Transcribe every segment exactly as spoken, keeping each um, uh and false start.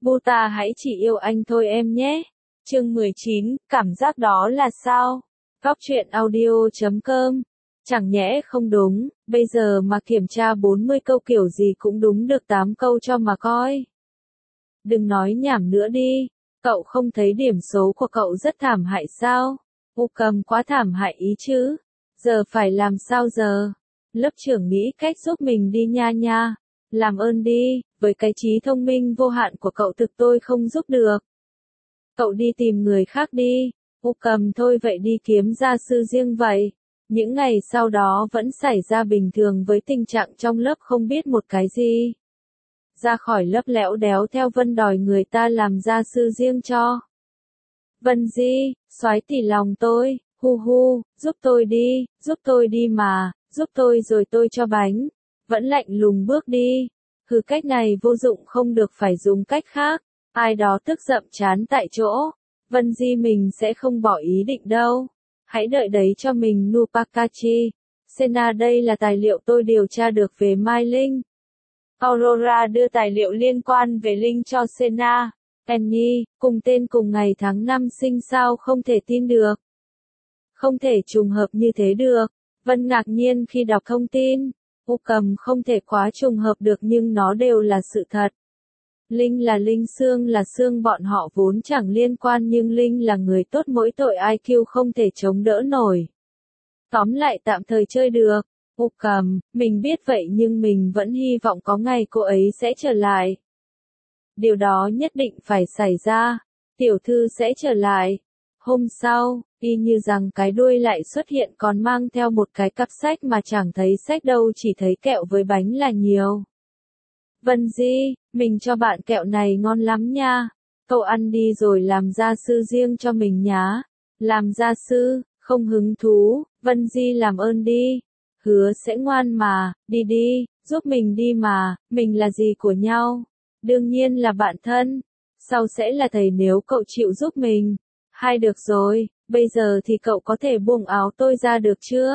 Buta hãy chỉ yêu anh thôi em nhé. Chương mười chín, cảm giác đó là sao? Góc truyện audio chấm com. Chẳng nhẽ không đúng, bây giờ mà kiểm tra bốn mươi câu kiểu gì cũng đúng được tám câu cho mà coi. Đừng nói nhảm nữa đi, cậu không thấy điểm số của cậu rất thảm hại sao? U Cầm quá thảm hại ý chứ. Giờ phải làm sao giờ? Lớp trưởng nghĩ cách giúp mình đi nha nha. Làm ơn đi, với cái trí thông minh vô hạn của cậu thực tôi không giúp được. Cậu đi tìm người khác đi. U Cầm thôi vậy đi kiếm gia sư riêng vậy. Những ngày sau đó vẫn xảy ra bình thường với tình trạng trong lớp không biết một cái gì. Ra khỏi lớp lẽo đéo theo Vân đòi người ta làm gia sư riêng cho. Vân Di, soái tỉ lòng tôi, hu hu, giúp tôi đi, giúp tôi đi mà, giúp tôi rồi tôi cho bánh. Vẫn lạnh lùng bước đi. Hừ, cách này vô dụng, không được, phải dùng cách khác. Ai đó tức giận chán tại chỗ. Vân Di mình sẽ không bỏ ý định đâu. Hãy đợi đấy cho mình Nupakachi. Sena, đây là tài liệu tôi điều tra được về Mai Linh. Aurora đưa tài liệu liên quan về Linh cho Sena. Penny, cùng tên cùng ngày tháng năm sinh sao không thể tin được. Không thể trùng hợp như thế được. Vân ngạc nhiên khi đọc thông tin. U Cầm không thể quá trùng hợp được nhưng nó đều là sự thật. Linh là Linh, Sương là Sương, bọn họ vốn chẳng liên quan nhưng Linh là người tốt, mỗi tội i kiu không thể chống đỡ nổi. Tóm lại tạm thời chơi được. U Cầm, mình biết vậy nhưng mình vẫn hy vọng có ngày cô ấy sẽ trở lại. Điều đó nhất định phải xảy ra. Tiểu thư sẽ trở lại. Hôm sau, y như rằng cái đuôi lại xuất hiện còn mang theo một cái cặp sách mà chẳng thấy sách đâu, chỉ thấy kẹo với bánh là nhiều. Vân Di, mình cho bạn kẹo này ngon lắm nha. Cậu ăn đi rồi làm gia sư riêng cho mình nhá. Làm gia sư, không hứng thú. Vân Di làm ơn đi. Hứa sẽ ngoan mà, đi đi, giúp mình đi mà, mình là gì của nhau? Đương nhiên là bạn thân. Sau sẽ là thầy nếu cậu chịu giúp mình. Hai được rồi, bây giờ thì cậu có thể buông áo tôi ra được chưa?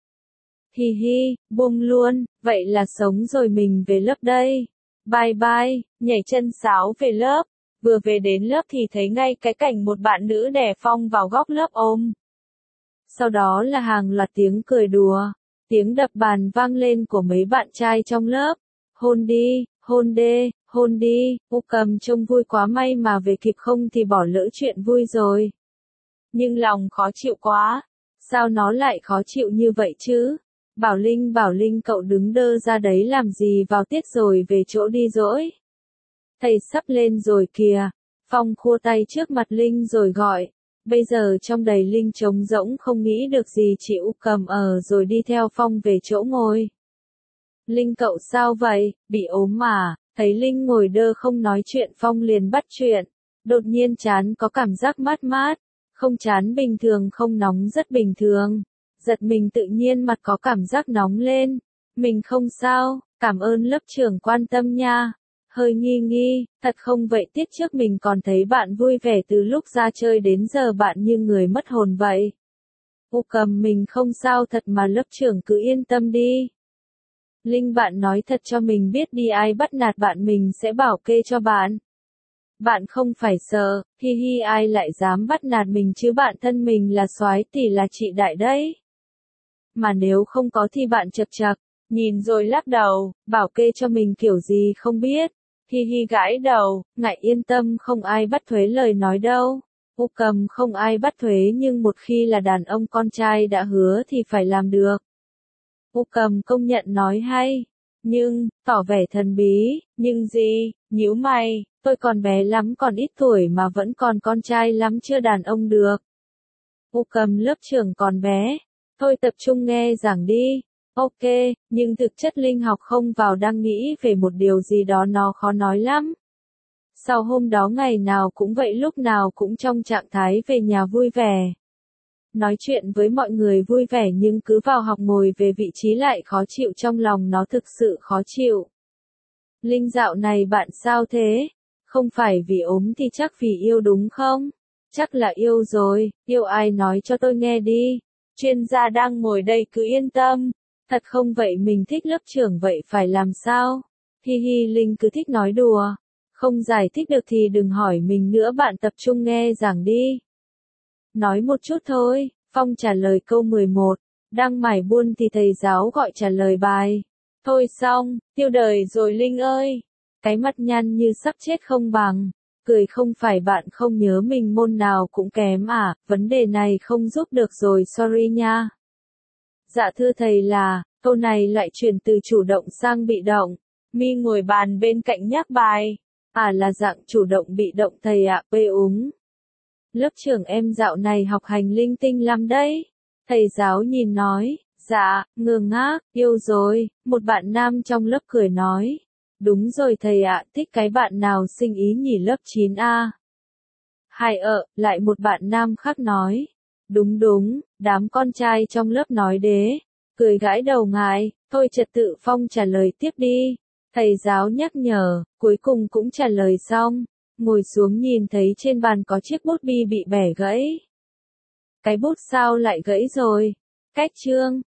Hi hi, buông luôn, vậy là sống rồi, mình về lớp đây. Bye bye, nhảy chân sáo về lớp. Vừa về đến lớp thì thấy ngay cái cảnh một bạn nữ đè Phong vào góc lớp ôm. Sau đó là hàng loạt tiếng cười đùa, tiếng đập bàn vang lên của mấy bạn trai trong lớp. Hôn đi, hôn đê, hôn đi. U Cầm trông vui quá, may mà về kịp, không thì bỏ lỡ chuyện vui rồi. Nhưng lòng khó chịu quá. Sao nó lại khó chịu như vậy chứ? Bảo Linh, Bảo Linh, cậu đứng đơ ra đấy làm gì, vào tiết rồi về chỗ đi dỗi. Thầy sắp lên rồi kìa. Phong khua tay trước mặt Linh rồi gọi. Bây giờ trong đầy Linh trống rỗng không nghĩ được gì, chị U Cầm ở rồi đi theo Phong về chỗ ngồi. Linh, cậu sao vậy, bị ốm mà? Thấy Linh ngồi đơ không nói chuyện, Phong liền bắt chuyện. Đột nhiên trán có cảm giác mát mát. Không chán bình thường, không nóng rất bình thường. Giật mình tự nhiên mặt có cảm giác nóng lên. Mình không sao, cảm ơn lớp trưởng quan tâm nha. Hơi nghi nghi, thật không vậy tiết trước mình còn thấy bạn vui vẻ, từ lúc ra chơi đến giờ bạn như người mất hồn vậy. U Cầm, mình không sao thật mà lớp trưởng cứ yên tâm đi. Linh, bạn nói thật cho mình biết đi, ai bắt nạt bạn mình sẽ bảo kê cho bạn. Bạn không phải sợ, hi hi, ai lại dám bắt nạt mình chứ, bạn thân mình là soái tỷ, là chị đại đấy. Mà nếu không có thì bạn chật chật, nhìn rồi lắc đầu, bảo kê cho mình kiểu gì không biết. Hi hi gãi đầu, ngại, yên tâm, không ai bắt thuế lời nói đâu. U Cầm, không ai bắt thuế nhưng một khi là đàn ông con trai đã hứa thì phải làm được. U Cầm công nhận nói hay. Nhưng, tỏ vẻ thần bí, nhưng gì, nhíu mày, tôi còn bé lắm, còn ít tuổi mà vẫn còn con trai lắm, chưa đàn ông được. U Cầm, lớp trưởng còn bé. Thôi tập trung nghe giảng đi. Ok, nhưng thực chất Linh học không vào, đang nghĩ về một điều gì đó nó khó nói lắm. Sau hôm đó ngày nào cũng vậy, lúc nào cũng trong trạng thái về nhà vui vẻ. Nói chuyện với mọi người vui vẻ nhưng cứ vào học ngồi về vị trí lại khó chịu, trong lòng nó thực sự khó chịu. Linh, dạo này bạn sao thế? Không phải vì ốm thì chắc vì yêu đúng không? Chắc là yêu rồi, yêu ai nói cho tôi nghe đi. Chuyên gia đang ngồi đây, cứ yên tâm. Thật không vậy mình thích lớp trưởng vậy phải làm sao? Hi hi, Linh cứ thích nói đùa. Không giải thích được thì đừng hỏi mình nữa, bạn tập trung nghe giảng đi. Nói một chút thôi, Phong trả lời câu mười một. Đang mải buôn thì thầy giáo gọi trả lời bài. Thôi xong, tiêu đời rồi Linh ơi. Cái mặt nhăn như sắp chết không bằng. Cười không phải bạn không nhớ mình môn nào cũng kém à, vấn đề này không giúp được rồi, sorry nha. Dạ thưa thầy là, câu này lại chuyển từ chủ động sang bị động. Mi ngồi bàn bên cạnh nhắc bài. À là dạng chủ động bị động thầy ạ, bê úng. Lớp trưởng em dạo này học hành linh tinh lắm đấy. Thầy giáo nhìn nói, dạ, ngơ ngác, yêu rồi, một bạn nam trong lớp cười nói. Đúng rồi thầy ạ, thích cái bạn nào sinh ý nhỉ lớp chín A. Hai ợ, lại một bạn nam khác nói. Đúng đúng, đám con trai trong lớp nói đế. Cười gãi đầu ngài, thôi trật tự Phong trả lời tiếp đi. Thầy giáo nhắc nhở, cuối cùng cũng trả lời xong. Ngồi xuống nhìn thấy trên bàn có chiếc bút bi bị bẻ gãy. Cái bút sao lại gãy rồi? Cách chương.